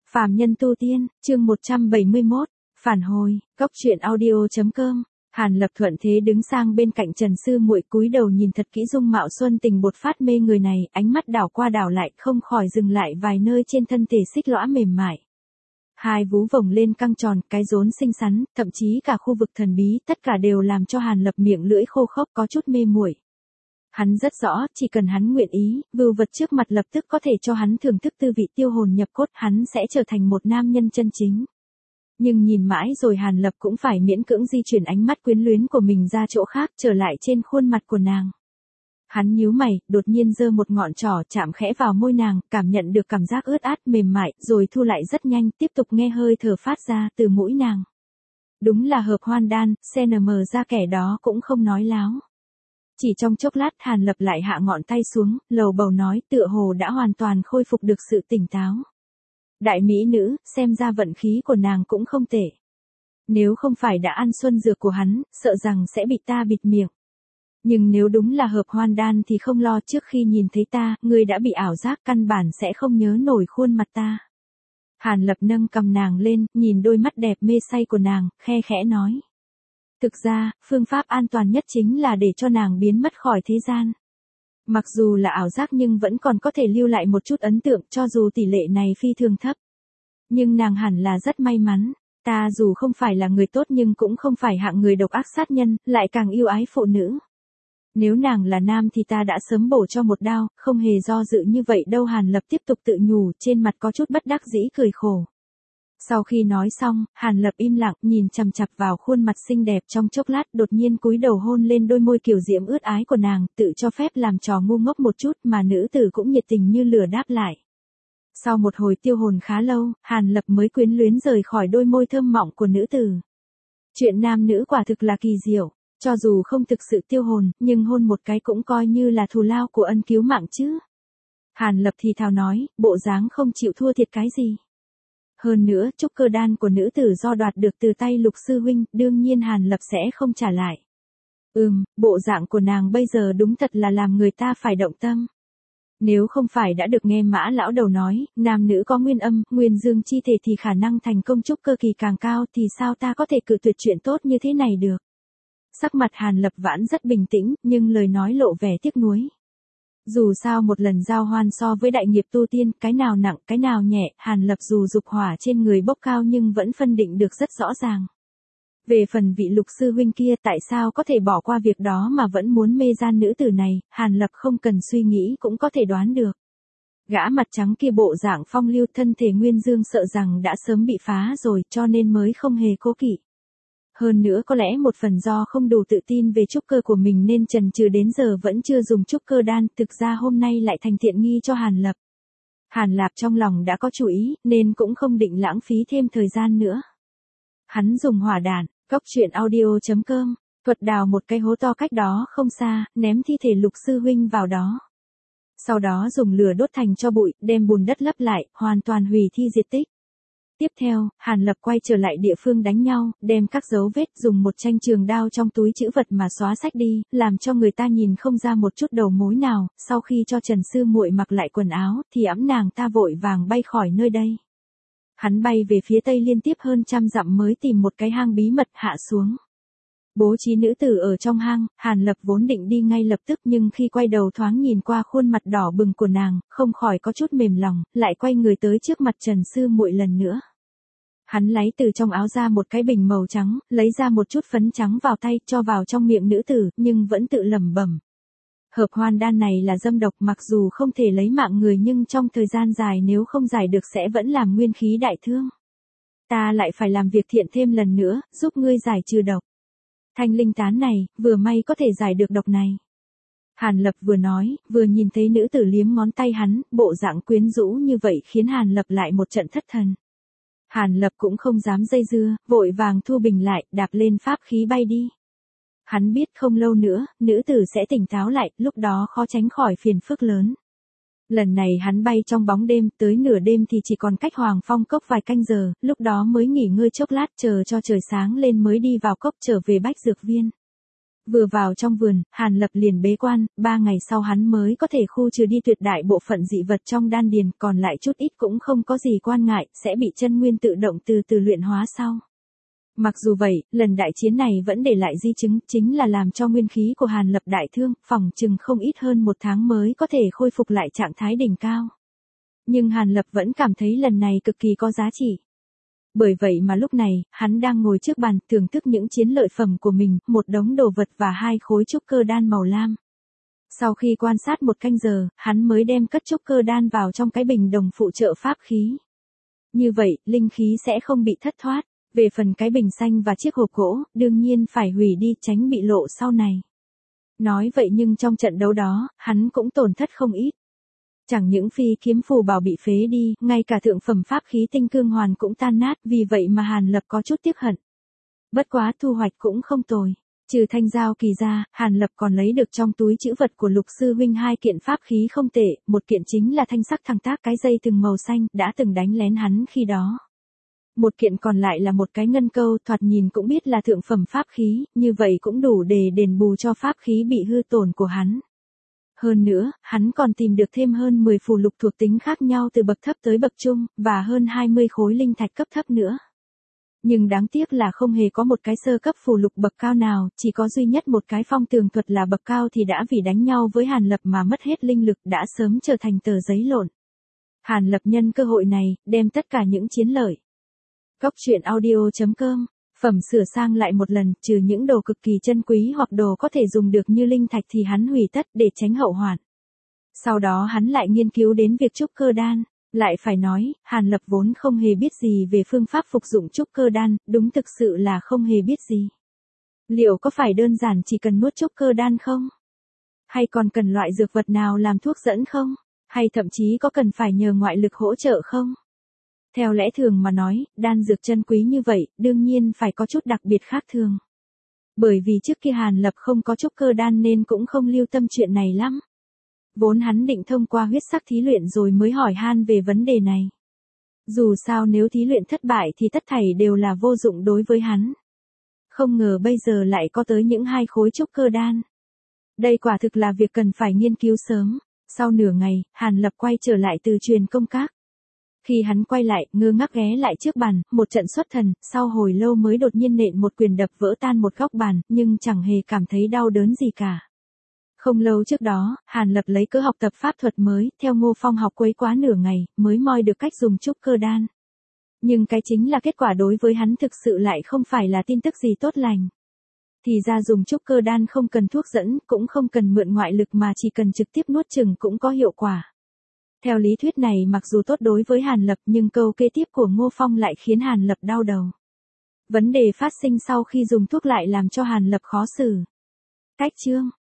Phàm nhân tu tiên, chương 171, phản hồi, góc truyện audio.com. Hàn Lập thuận thế đứng sang bên cạnh Trần Sư Muội, cúi đầu nhìn thật kỹ dung mạo xuân tình bột phát mê người này, ánh mắt đảo qua đảo lại, không khỏi dừng lại vài nơi trên thân thể xích lõa mềm mại. Hai vú vồng lên căng tròn, cái rốn xinh xắn, thậm chí cả khu vực thần bí, tất cả đều làm cho Hàn Lập miệng lưỡi khô khốc, có chút mê muội. Hắn rất rõ, chỉ cần hắn nguyện ý, vưu vật trước mặt lập tức có thể cho hắn thưởng thức tư vị tiêu hồn nhập cốt, hắn sẽ trở thành một nam nhân chân chính. Nhưng nhìn mãi rồi Hàn Lập cũng phải miễn cưỡng di chuyển ánh mắt quyến luyến của mình ra chỗ khác, trở lại trên khuôn mặt của nàng. Hắn nhíu mày, đột nhiên giơ một ngọn trỏ chạm khẽ vào môi nàng, cảm nhận được cảm giác ướt át mềm mại, rồi thu lại rất nhanh, tiếp tục nghe hơi thở phát ra từ mũi nàng. Đúng là hợp hoan đan, CNM ra kẻ đó cũng không nói láo. Chỉ trong chốc lát Hàn Lập lại hạ ngọn tay xuống, lầu bầu nói, tựa hồ đã hoàn toàn khôi phục được sự tỉnh táo. Đại mỹ nữ, xem ra vận khí của nàng cũng không tệ. Nếu không phải đã ăn xuân dược của hắn, sợ rằng sẽ bị ta bịt miệng. Nhưng nếu đúng là hợp hoan đan thì không lo, trước khi nhìn thấy ta, ngươi đã bị ảo giác, căn bản sẽ không nhớ nổi khuôn mặt ta. Hàn Lập nâng cầm nàng lên, nhìn đôi mắt đẹp mê say của nàng, khe khẽ nói. Thực ra, phương pháp an toàn nhất chính là để cho nàng biến mất khỏi thế gian. Mặc dù là ảo giác nhưng vẫn còn có thể lưu lại một chút ấn tượng, cho dù tỷ lệ này phi thường thấp. Nhưng nàng hẳn là rất may mắn. Ta dù không phải là người tốt nhưng cũng không phải hạng người độc ác sát nhân, lại càng yêu ái phụ nữ. Nếu nàng là nam thì ta đã sớm bổ cho một đao, không hề do dự như vậy đâu. Hàn Lập tiếp tục tự nhủ, trên mặt có chút bất đắc dĩ cười khổ. Sau khi nói xong, Hàn Lập im lặng, nhìn chằm chằm vào khuôn mặt xinh đẹp trong chốc lát, đột nhiên cúi đầu hôn lên đôi môi kiều diễm ướt ái của nàng, tự cho phép làm trò ngu ngốc một chút, mà nữ tử cũng nhiệt tình như lửa đáp lại. Sau một hồi tiêu hồn khá lâu, Hàn Lập mới quyến luyến rời khỏi đôi môi thơm mọng của nữ tử. Chuyện nam nữ quả thực là kỳ diệu, cho dù không thực sự tiêu hồn, nhưng hôn một cái cũng coi như là thù lao của ân cứu mạng chứ. Hàn Lập thì thào nói, bộ dáng không chịu thua thiệt cái gì. Hơn nữa, trúc cơ đan của nữ tử do đoạt được từ tay Lục sư huynh, đương nhiên Hàn Lập sẽ không trả lại. Bộ dạng của nàng bây giờ đúng thật là làm người ta phải động tâm. Nếu không phải đã được nghe Mã lão đầu nói, nam nữ có nguyên âm, nguyên dương chi thể thì khả năng thành công trúc cơ kỳ càng cao, thì sao ta có thể cự tuyệt chuyện tốt như thế này được. Sắc mặt Hàn Lập vẫn rất bình tĩnh, nhưng lời nói lộ vẻ tiếc nuối. Dù sao một lần giao hoan so với đại nghiệp tu tiên, cái nào nặng cái nào nhẹ, Hàn Lập dù dục hỏa trên người bốc cao nhưng vẫn phân định được rất rõ ràng. Về phần vị Lục sư huynh kia, tại sao có thể bỏ qua việc đó mà vẫn muốn mê gian nữ tử này, Hàn Lập không cần suy nghĩ cũng có thể đoán được. Gã mặt trắng kia bộ dạng phong lưu, thân thể nguyên dương, sợ rằng đã sớm bị phá rồi, cho nên mới không hề cố kỵ. Hơn nữa có lẽ một phần do không đủ tự tin về trúc cơ của mình nên chần chừ đến giờ vẫn chưa dùng trúc cơ đan, thực ra hôm nay lại thành tiện nghi cho Hàn Lập. Hàn Lập trong lòng đã có chủ ý, nên cũng không định lãng phí thêm thời gian nữa. Hắn dùng hỏa đạn, góc truyện audio.com, thuật đào một cái hố to cách đó không xa, ném thi thể Lục sư huynh vào đó. Sau đó dùng lửa đốt thành tro bụi, đem bùn đất lấp lại, hoàn toàn hủy thi diệt tích. Tiếp theo, Hàn Lập quay trở lại địa phương đánh nhau, đem các dấu vết dùng một thanh trường đao trong túi trữ vật mà xóa sách đi, làm cho người ta nhìn không ra một chút đầu mối nào. Sau khi cho Trần Sư Muội mặc lại quần áo, thì ẵm nàng ta vội vàng bay khỏi nơi đây. Hắn bay về phía tây liên tiếp hơn 100 dặm mới tìm một cái hang bí mật hạ xuống. Bố trí nữ tử ở trong hang, Hàn Lập vốn định đi ngay lập tức nhưng khi quay đầu thoáng nhìn qua khuôn mặt đỏ bừng của nàng, không khỏi có chút mềm lòng, lại quay người tới trước mặt Trần Sư Muội lần nữa. Hắn lấy từ trong áo ra một cái bình màu trắng, lấy ra một chút phấn trắng vào tay, cho vào trong miệng nữ tử, nhưng vẫn tự lẩm bẩm. Hợp hoan đan này là dâm độc, mặc dù không thể lấy mạng người nhưng trong thời gian dài nếu không giải được sẽ vẫn làm nguyên khí đại thương. Ta lại phải làm việc thiện thêm lần nữa, giúp ngươi giải trừ độc. Thanh linh tán này, vừa may có thể giải được độc này. Hàn Lập vừa nói, vừa nhìn thấy nữ tử liếm ngón tay hắn, bộ dạng quyến rũ như vậy khiến Hàn Lập lại một trận thất thần. Hàn Lập cũng không dám dây dưa, vội vàng thu bình lại, đạp lên pháp khí bay đi. Hắn biết không lâu nữa, nữ tử sẽ tỉnh táo lại, lúc đó khó tránh khỏi phiền phức lớn. Lần này hắn bay trong bóng đêm, tới nửa đêm thì chỉ còn cách Hoàng Phong Cốc vài canh giờ, lúc đó mới nghỉ ngơi chốc lát, chờ cho trời sáng lên mới đi vào cốc trở về Bách Dược Viên. Vừa vào trong vườn, Hàn Lập liền bế quan, 3 ngày sau hắn mới có thể khu trừ đi tuyệt đại bộ phận dị vật trong đan điền, còn lại chút ít cũng không có gì quan ngại, sẽ bị chân nguyên tự động từ từ luyện hóa sau. Mặc dù vậy, lần đại chiến này vẫn để lại di chứng, chính là làm cho nguyên khí của Hàn Lập đại thương, phỏng chừng không ít hơn 1 tháng mới có thể khôi phục lại trạng thái đỉnh cao. Nhưng Hàn Lập vẫn cảm thấy lần này cực kỳ có giá trị. Bởi vậy mà lúc này, hắn đang ngồi trước bàn, thưởng thức những chiến lợi phẩm của mình, một đống đồ vật và 2 khối trúc cơ đan màu lam. Sau khi quan sát 1 canh giờ, hắn mới đem cất trúc cơ đan vào trong cái bình đồng phụ trợ pháp khí. Như vậy, linh khí sẽ không bị thất thoát. Về phần cái bình xanh và chiếc hộp gỗ, đương nhiên phải hủy đi tránh bị lộ sau này. Nói vậy nhưng trong trận đấu đó, hắn cũng tổn thất không ít. Chẳng những phi kiếm phù bảo bị phế đi, ngay cả thượng phẩm pháp khí tinh cương hoàn cũng tan nát, vì vậy mà Hàn Lập có chút tiếc hận. Bất quá thu hoạch cũng không tồi. Trừ thanh giao kỳ ra, Hàn Lập còn lấy được trong túi trữ vật của Lục sư huynh 2 kiện pháp khí không tệ, một kiện chính là thanh sắc thăng tác cái dây từng màu xanh, đã từng đánh lén hắn khi đó. Một kiện còn lại là một cái ngân câu, thoạt nhìn cũng biết là thượng phẩm pháp khí, như vậy cũng đủ để đền bù cho pháp khí bị hư tổn của hắn. Hơn nữa, hắn còn tìm được thêm hơn 10 phù lục thuộc tính khác nhau từ bậc thấp tới bậc trung, và hơn 20 khối linh thạch cấp thấp nữa. Nhưng đáng tiếc là không hề có một cái sơ cấp phù lục bậc cao nào, chỉ có duy nhất một cái phong tường thuật là bậc cao thì đã vì đánh nhau với Hàn Lập mà mất hết linh lực, đã sớm trở thành tờ giấy lộn. Hàn Lập nhân cơ hội này, đem tất cả những chiến lợi. Cốc truyện audio.com, phẩm sửa sang lại một lần, trừ những đồ cực kỳ chân quý hoặc đồ có thể dùng được như linh thạch thì hắn hủy tất để tránh hậu hoạn. Sau đó hắn lại nghiên cứu đến việc trúc cơ đan. Lại phải nói, Hàn Lập vốn không hề biết gì về phương pháp phục dụng trúc cơ đan, đúng thực sự là không hề biết gì. Liệu có phải đơn giản chỉ cần nuốt trúc cơ đan không? Hay còn cần loại dược vật nào làm thuốc dẫn không? Hay thậm chí có cần phải nhờ ngoại lực hỗ trợ không? Theo lẽ thường mà nói, đan dược chân quý như vậy, đương nhiên phải có chút đặc biệt khác thường. Bởi vì trước kia Hàn Lập không có trúc cơ đan nên cũng không lưu tâm chuyện này lắm. Vốn hắn định thông qua huyết sắc thí luyện rồi mới hỏi han về vấn đề này. Dù sao nếu thí luyện thất bại thì tất thảy đều là vô dụng đối với hắn. Không ngờ bây giờ lại có tới những 2 khối trúc cơ đan. Đây quả thực là việc cần phải nghiên cứu sớm. Sau nửa ngày, Hàn Lập quay trở lại từ truyền công các. Khi hắn quay lại, ngơ ngác ghé lại trước bàn, một trận xuất thần, sau hồi lâu mới đột nhiên nện một quyền đập vỡ tan một góc bàn, nhưng chẳng hề cảm thấy đau đớn gì cả. Không lâu trước đó, Hàn Lập lấy cớ học tập pháp thuật mới, theo Ngô Phong học quấy quá nửa ngày, mới moi được cách dùng trúc cơ đan. Nhưng cái chính là kết quả đối với hắn thực sự lại không phải là tin tức gì tốt lành. Thì ra dùng trúc cơ đan không cần thuốc dẫn, cũng không cần mượn ngoại lực mà chỉ cần trực tiếp nuốt chửng cũng có hiệu quả. Theo lý thuyết này mặc dù tốt đối với Hàn Lập nhưng câu kế tiếp của Ngô Phong lại khiến Hàn Lập đau đầu. Vấn đề phát sinh sau khi dùng thuốc lại làm cho Hàn Lập khó xử. Cách chương